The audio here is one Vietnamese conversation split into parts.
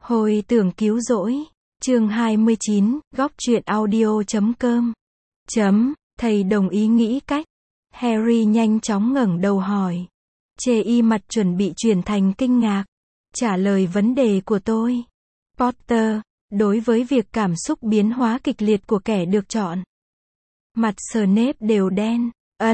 Hồi tưởng cứu rỗi, chương 29, góc truyện audio.com. Thầy đồng ý nghĩ cách. Harry nhanh chóng ngẩng đầu hỏi. Chê mặt chuẩn bị chuyển thành kinh ngạc. Trả lời vấn đề của tôi. Potter, đối với việc cảm xúc biến hóa kịch liệt của kẻ được chọn. Mặt Snape đều đen.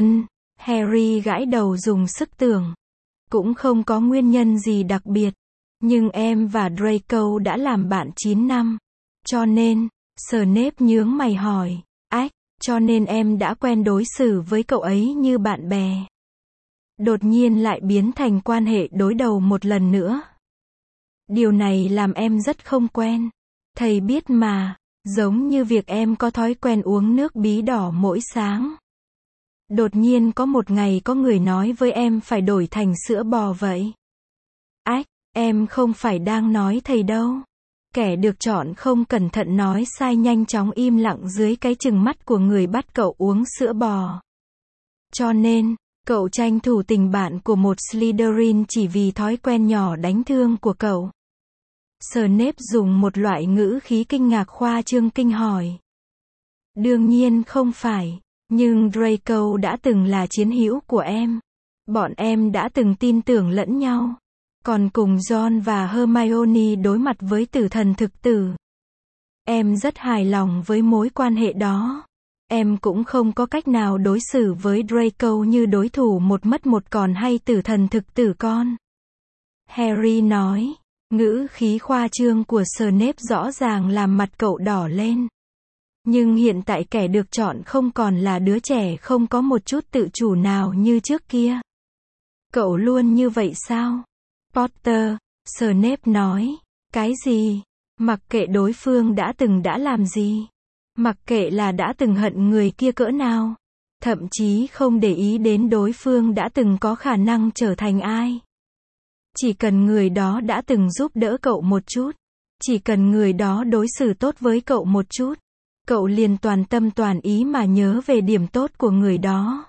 Harry gãi đầu dùng sức tưởng. Cũng không có nguyên nhân gì đặc biệt. Nhưng em và Draco đã làm bạn 9 năm. Cho nên, Snape nhướng mày hỏi. Cho nên em đã quen đối xử với cậu ấy như bạn bè. Đột nhiên lại biến thành quan hệ đối đầu một lần nữa. Điều này làm em rất không quen. Thầy biết mà, giống như việc em có thói quen uống nước bí đỏ mỗi sáng. Đột nhiên có một ngày có người nói với em phải đổi thành sữa bò vậy. Em không phải đang nói thầy đâu. Kẻ được chọn không cẩn thận nói sai nhanh chóng im lặng dưới cái chừng mắt của người bắt cậu uống sữa bò. Cho nên, cậu tranh thủ tình bạn của một Slytherin chỉ vì thói quen nhỏ đánh thương của cậu. Snape dùng một loại ngữ khí kinh ngạc khoa trương kinh hỏi. Đương nhiên không phải, nhưng Draco đã từng là chiến hữu của em. Bọn em đã từng tin tưởng lẫn nhau. Còn cùng Ron và Hermione đối mặt với tử thần thực tử. Em rất hài lòng với mối quan hệ đó. Em cũng không có cách nào đối xử với Draco như đối thủ một mất một còn hay tử thần thực tử con. Harry nói. Ngữ khí khoa trương của Snape rõ ràng làm mặt cậu đỏ lên. Nhưng hiện tại kẻ được chọn không còn là đứa trẻ không có một chút tự chủ nào như trước kia. Cậu luôn như vậy sao? Potter, Snape nói. Cái gì? Mặc kệ đối phương đã làm gì. Mặc kệ là đã từng hận người kia cỡ nào. Thậm chí không để ý đến đối phương đã từng có khả năng trở thành ai. Chỉ cần người đó đã từng giúp đỡ cậu một chút. Chỉ cần người đó đối xử tốt với cậu một chút. Cậu liền toàn tâm toàn ý mà nhớ về điểm tốt của người đó.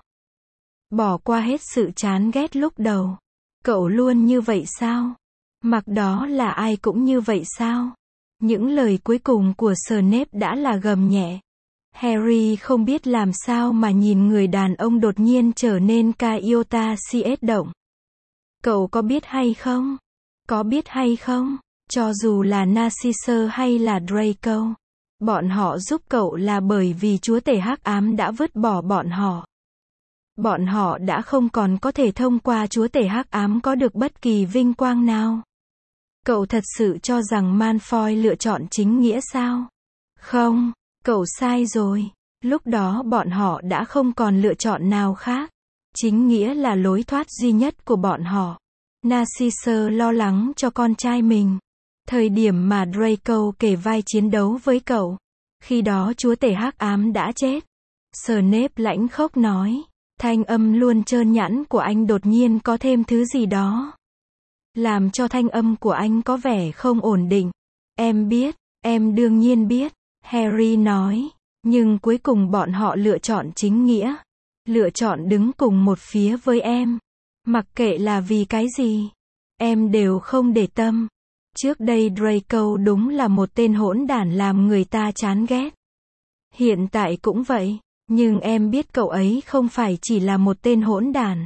Bỏ qua hết sự chán ghét lúc đầu. Cậu luôn như vậy sao? Mặc đó là ai cũng như vậy sao? Những lời cuối cùng của Snape đã là gầm nhẹ. Harry không biết làm sao mà nhìn người đàn ông đột nhiên trở nên Iota CS động. Cậu có biết hay không? Có biết hay không? Cho dù là Narcissus hay là Draco. Bọn họ giúp cậu là bởi vì chúa tể hắc ám đã vứt bỏ bọn họ. Bọn họ đã không còn có thể thông qua chúa tể hắc ám có được bất kỳ vinh quang nào. Cậu thật sự cho rằng Malfoy lựa chọn chính nghĩa sao? Không, cậu sai rồi. Lúc đó bọn họ đã không còn lựa chọn nào khác. Chính nghĩa là lối thoát duy nhất của bọn họ. Narcissus lo lắng cho con trai mình. Thời điểm mà Draco kể vai chiến đấu với cậu. Khi đó chúa tể hắc ám đã chết. Snape lãnh khốc nói. Thanh âm luôn trơn nhẵn của anh đột nhiên có thêm thứ gì đó. Làm cho thanh âm của anh có vẻ không ổn định. Em biết, em đương nhiên biết. Harry nói. Nhưng cuối cùng bọn họ lựa chọn chính nghĩa. Lựa chọn đứng cùng một phía với em. Mặc kệ là vì cái gì. Em đều không để tâm. Trước đây Draco đúng là một tên hỗn đản làm người ta chán ghét. Hiện tại cũng vậy. Nhưng em biết cậu ấy không phải chỉ là một tên hỗn đản.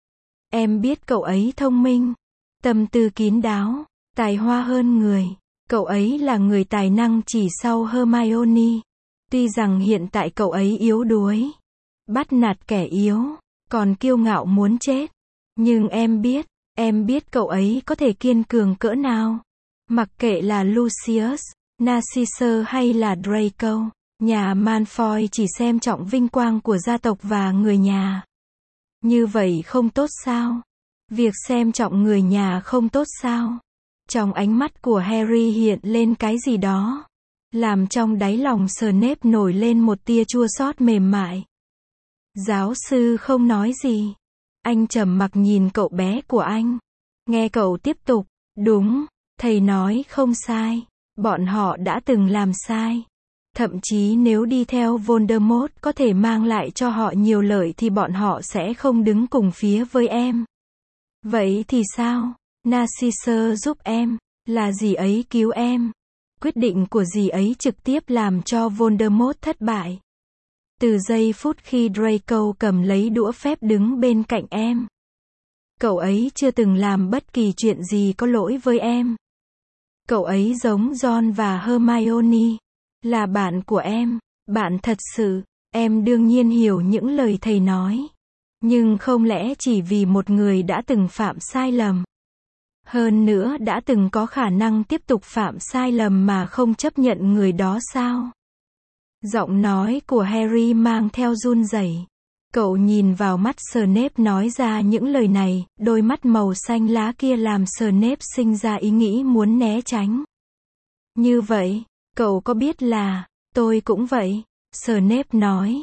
Em biết cậu ấy thông minh, tâm tư kín đáo, tài hoa hơn người. Cậu ấy là người tài năng chỉ sau Hermione. Tuy rằng hiện tại cậu ấy yếu đuối, bắt nạt kẻ yếu, còn kiêu ngạo muốn chết. Nhưng em biết cậu ấy có thể kiên cường cỡ nào. Mặc kệ là Lucius, Narcissus hay là Draco. Nhà Malfoy chỉ xem trọng vinh quang của gia tộc và người nhà. Như vậy không tốt sao? Việc xem trọng người nhà không tốt sao? Trong ánh mắt của Harry hiện lên cái gì đó. Làm trong đáy lòng Snape nổi lên một tia chua xót mềm mại. Giáo sư không nói gì. Anh trầm mặc nhìn cậu bé của anh. Nghe cậu tiếp tục. Đúng, thầy nói không sai. Bọn họ đã từng làm sai. Thậm chí nếu đi theo Voldemort có thể mang lại cho họ nhiều lợi thì bọn họ sẽ không đứng cùng phía với em. Vậy thì sao? Narcissus giúp em. Là dì ấy cứu em. Quyết định của dì ấy trực tiếp làm cho Voldemort thất bại. Từ giây phút khi Draco cầm lấy đũa phép đứng bên cạnh em, cậu ấy chưa từng làm bất kỳ chuyện gì có lỗi với em. Cậu ấy giống Ron và Hermione, là bạn của em, bạn thật sự. Em đương nhiên hiểu những lời thầy nói. Nhưng không lẽ chỉ vì một người đã từng phạm sai lầm, hơn nữa đã từng có khả năng tiếp tục phạm sai lầm mà không chấp nhận người đó sao? Giọng nói của Harry mang theo run rẩy. Cậu nhìn vào mắt Snape nói ra những lời này, đôi mắt màu xanh lá kia làm Snape sinh ra ý nghĩ muốn né tránh. Như vậy, cậu có biết là, tôi cũng vậy, Snape nói.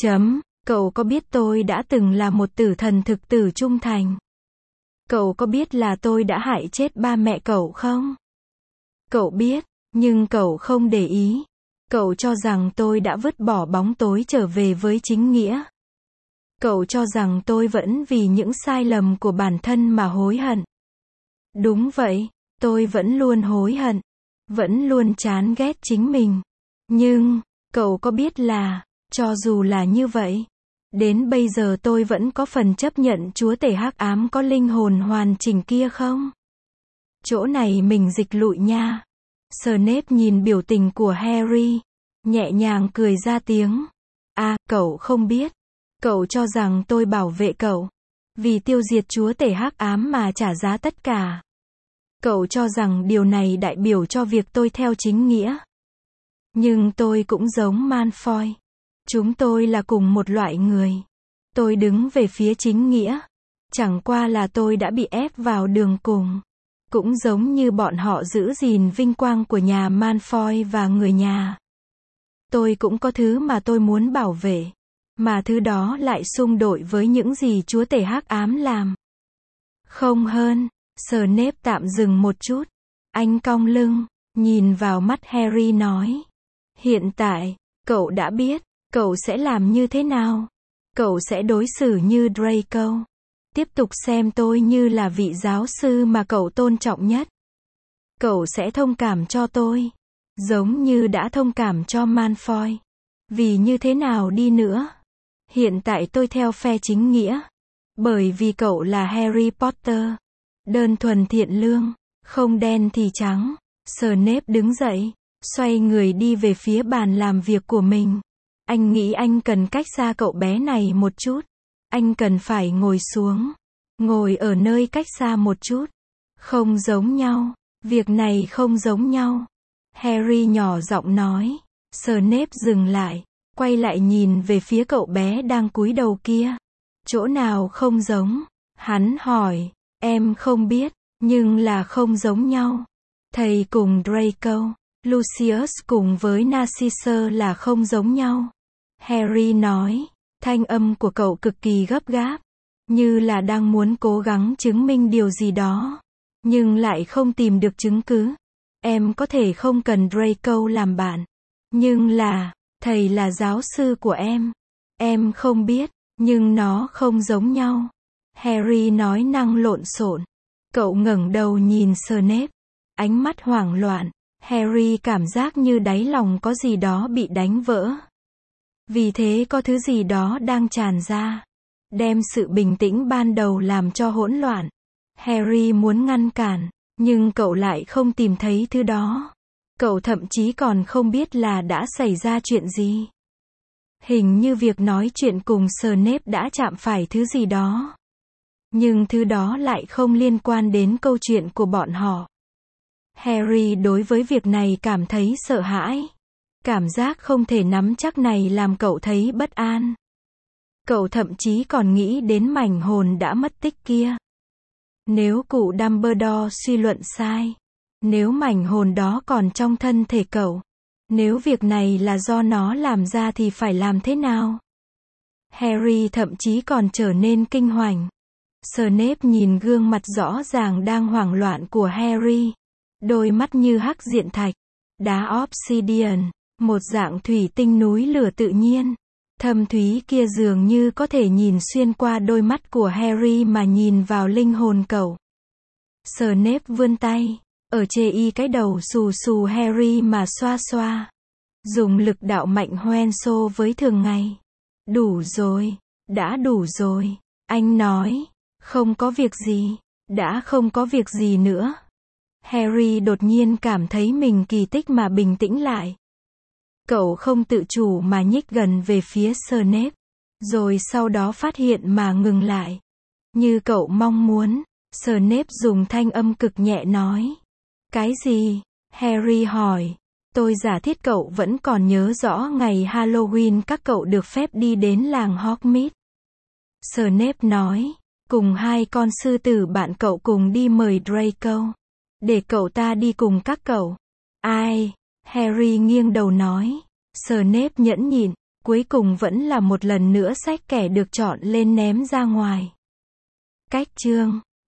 Cậu có biết tôi đã từng là một tử thần thực tử trung thành? Cậu có biết là tôi đã hại chết ba mẹ cậu không? Cậu biết, nhưng cậu không để ý. Cậu cho rằng tôi đã vứt bỏ bóng tối trở về với chính nghĩa. Cậu cho rằng tôi vẫn vì những sai lầm của bản thân mà hối hận. Đúng vậy, tôi vẫn luôn hối hận, vẫn luôn chán ghét chính mình. Nhưng, cậu có biết là, cho dù là như vậy, đến bây giờ tôi vẫn có phần chấp nhận chúa tể hắc ám có linh hồn hoàn chỉnh kia không? Chỗ này mình dịch lụi nha. Snape nhìn biểu tình của Harry, nhẹ nhàng cười ra tiếng. À, cậu không biết. Cậu cho rằng tôi bảo vệ cậu, vì tiêu diệt chúa tể hắc ám mà trả giá tất cả. Cậu cho rằng điều này đại biểu cho việc tôi theo chính nghĩa. Nhưng tôi cũng giống Malfoy. Chúng tôi là cùng một loại người. Tôi đứng về phía chính nghĩa. Chẳng qua là tôi đã bị ép vào đường cùng. Cũng giống như bọn họ giữ gìn vinh quang của nhà Malfoy và người nhà. Tôi cũng có thứ mà tôi muốn bảo vệ. Mà thứ đó lại xung đột với những gì chúa tể hắc ám làm. Không hơn. Snape tạm dừng một chút. Anh cong lưng, nhìn vào mắt Harry nói. Hiện tại, cậu đã biết, cậu sẽ làm như thế nào? Cậu sẽ đối xử như Draco. Tiếp tục xem tôi như là vị giáo sư mà cậu tôn trọng nhất. Cậu sẽ thông cảm cho tôi, giống như đã thông cảm cho Malfoy. Vì như thế nào đi nữa, hiện tại tôi theo phe chính nghĩa. Bởi vì cậu là Harry Potter. Đơn thuần thiện lương, không đen thì trắng. Snape đứng dậy, xoay người đi về phía bàn làm việc của mình. Anh nghĩ anh cần cách xa cậu bé này một chút. Anh cần phải ngồi xuống. Ngồi ở nơi cách xa một chút. Không giống nhau. Việc này không giống nhau. Harry nhỏ giọng nói. Snape dừng lại. Quay lại nhìn về phía cậu bé đang cúi đầu kia. Chỗ nào không giống? Hắn hỏi. Em không biết. Nhưng là không giống nhau. Thầy cùng Draco, Lucius cùng với Narcissus là không giống nhau. Harry nói. Thanh âm của cậu cực kỳ gấp gáp. Như là đang muốn cố gắng chứng minh điều gì đó. Nhưng lại không tìm được chứng cứ. Em có thể không cần Draco làm bạn. Nhưng là, thầy là giáo sư của em. Em không biết, nhưng nó không giống nhau. Harry nói năng lộn xộn. Cậu ngẩng đầu nhìn Snape. Ánh mắt hoảng loạn. Harry cảm giác như đáy lòng có gì đó bị đánh vỡ. Vì thế có thứ gì đó đang tràn ra. Đem sự bình tĩnh ban đầu làm cho hỗn loạn. Harry muốn ngăn cản, nhưng cậu lại không tìm thấy thứ đó. Cậu thậm chí còn không biết là đã xảy ra chuyện gì. Hình như việc nói chuyện cùng Snape đã chạm phải thứ gì đó. Nhưng thứ đó lại không liên quan đến câu chuyện của bọn họ. Harry đối với việc này cảm thấy sợ hãi. Cảm giác không thể nắm chắc này làm cậu thấy bất an. Cậu thậm chí còn nghĩ đến mảnh hồn đã mất tích kia. Nếu cụ Dumbledore suy luận sai. Nếu mảnh hồn đó còn trong thân thể cậu. Nếu việc này là do nó làm ra thì phải làm thế nào? Harry thậm chí còn trở nên kinh hoàng. Snape nhìn gương mặt rõ ràng đang hoảng loạn của Harry. Đôi mắt như hắc diện thạch. Đá obsidian. Một dạng thủy tinh núi lửa tự nhiên. Thâm thúy kia dường như có thể nhìn xuyên qua đôi mắt của Harry mà nhìn vào linh hồn cậu. Snape vươn tay. ở chê y cái đầu xù xù Harry mà xoa xoa. Dùng lực đạo mạnh hoen xô với thường ngày. Đủ rồi, đã đủ rồi, anh nói. Không có việc gì, đã không có việc gì nữa. Harry đột nhiên cảm thấy mình kỳ tích mà bình tĩnh lại. Cậu không tự chủ mà nhích gần về phía Snape, rồi sau đó phát hiện mà ngừng lại. Như cậu mong muốn, Snape dùng thanh âm cực nhẹ nói. Cái gì? Harry hỏi. Tôi giả thiết cậu vẫn còn nhớ rõ ngày Halloween các cậu được phép đi đến làng Hogsmeade. Snape nói. Cùng hai con sư tử bạn cậu cùng đi mời Draco. Để cậu ta đi cùng các cậu. Ai? Harry nghiêng đầu nói. Snape nhẫn nhịn, cuối cùng vẫn là một lần nữa xách kẻ được chọn lên ném ra ngoài. Cách chương